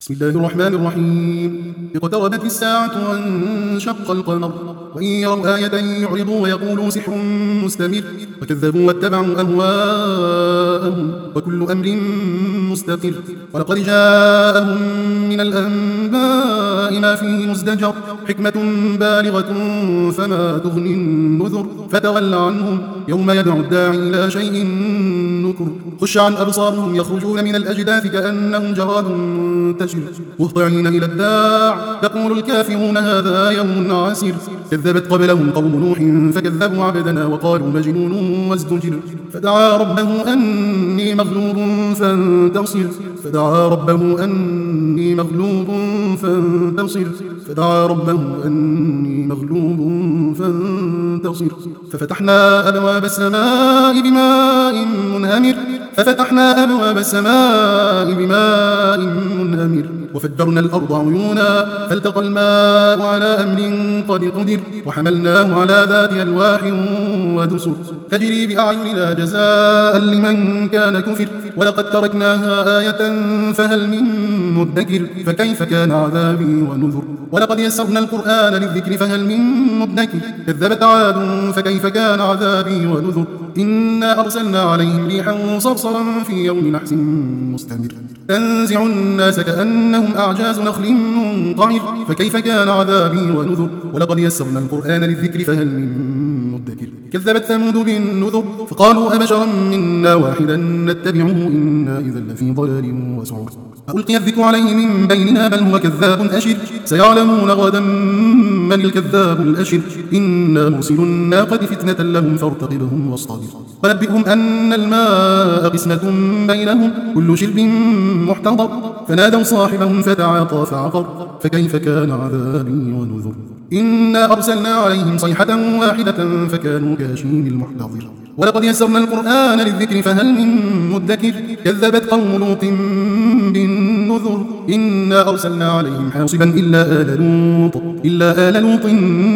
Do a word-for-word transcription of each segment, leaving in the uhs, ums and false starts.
بسم الله الرحمن الرحيم. اقتربت الساعة وانشق القمر وإن يروا آية يعرضوا ويقولوا سحر مستمر وكذبوا واتبعوا أهواءهم وكل أمر مستقر. ولقد جاءهم من الأنباء ما فيه مزدجر حكمة بالغة فما تغني النذر فتول عنهم يوم يدعو الداعي إلى شيء نكر. خش عن أبصارهم يخرجون من الأجداث كأنهم جراد منتشر مهطعين إلى الداع يقول الكافرون هذا يوم عسير. كذبت قبلهم قوم نوح فكذبوا عبدنا وقالوا مجنون وازدجر. فدعا ربه أني مغلوب فانتصر فدعا ربه أني مغلوب فانتصر فدعا ربه أني مغلوب فانتصر. ففتحنا أبواب السماء بماء منهمر ففتحنا أبواب السماء بماء منهمر وفجرنا الأرض عيونا فالتقى الماء على أمر قد قدر وحملناه على ذات ألواح ودسر تجري بأعيننا جزاء لمن كان كفر. ولقد تركناها آية فهل من مدكر فكيف كان عذابي ونذر. ولقد يسرنا القرآن للذكر فهل من مدكر كذبت عاد فكيف كان عذابي ونذر. إنا أرسلنا عليهم ريحا صرصرا في يوم نحس مستمر تنزع الناس كأنهم أعجاز نخل منقعر فكيف كان عذابي ونذر. ولقد يسرنا القرآن للذكر فهل من مدكر كذبت ثمود بالنذر فقالوا أبشرا منا واحدا نتبعه إنا إذا لفي ضلال وسعر. ألقي الذكر عليه من بيننا بل هو كذاب أشر سيعلمون غدا من الكذاب الأشر. إنا مرسل الناقة فتنة لهم فارتقبهم واصطبر ونبئهم أن الماء قسمة بينهم كل شرب محتضر. فنادوا صاحبهم فتعاطى فعقر فكيف كان عذابي ونذر. إنا أرسلنا عليهم صيحة واحدة فكانوا كهشيم المحتضر. ولقد يسرنا القرآن للذكر فهل من مدكر كذبت قوم لوط بالنذر. إنا أرسلنا عليهم حاصبا إلا آل لوط إلا آل لوط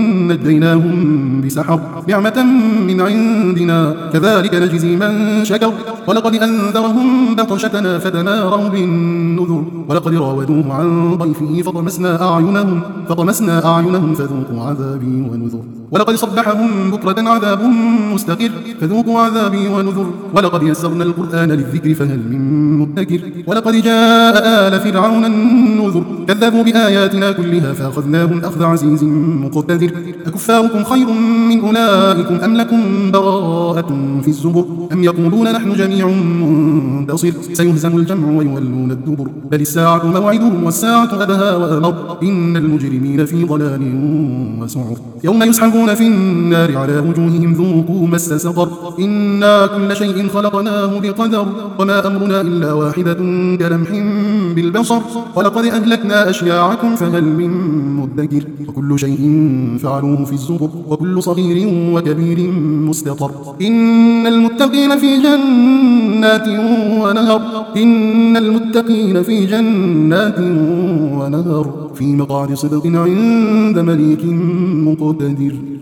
نجيناهم بسحر نعمة من عندنا كذلك نجزي من شكر. ولقد أنذرهم بطشتنا فتماروا بالنذر. ولقد راودوه عن ضيفه فطمسنا أعينهم فطمسنا أعينهم فذوقوا عذابي ونذر. ولقد صبحهم بكرة عذاب مستقر فذوقوا عذابي ونذر. ولقد يسرنا القرآن للذكر فهل من مدكر. ولقد جاء آل فرعون النذر كذبوا بآياتنا كلها فأخذناهم أخذ عزيز مقتدر. أكفاركم خير من أولئكم أم لكم براءة في الزبر أم يقولون نحن جميع منتصر سيهزم الجمع ويولون الدبر بل الساعة موعدهم والساعة أدهى وأمر. إن المجرمين في ضلال وسعر يوم يسحبون في النار على وجوههم ذوقوا مس سقر. إنا كل شيء خلقناه بقدر وما أمرنا إلا واحدة كلمح بالبصر. ولقد أهلكنا أشياعكم فهل من مدكر وكل شيء فعلوه في الزبر وكل صغير وكبير مستطر. إن المتقين في جنات ونهر إن المتقين في جنات ونهر في مقعد صدق عند مليك مقتدر.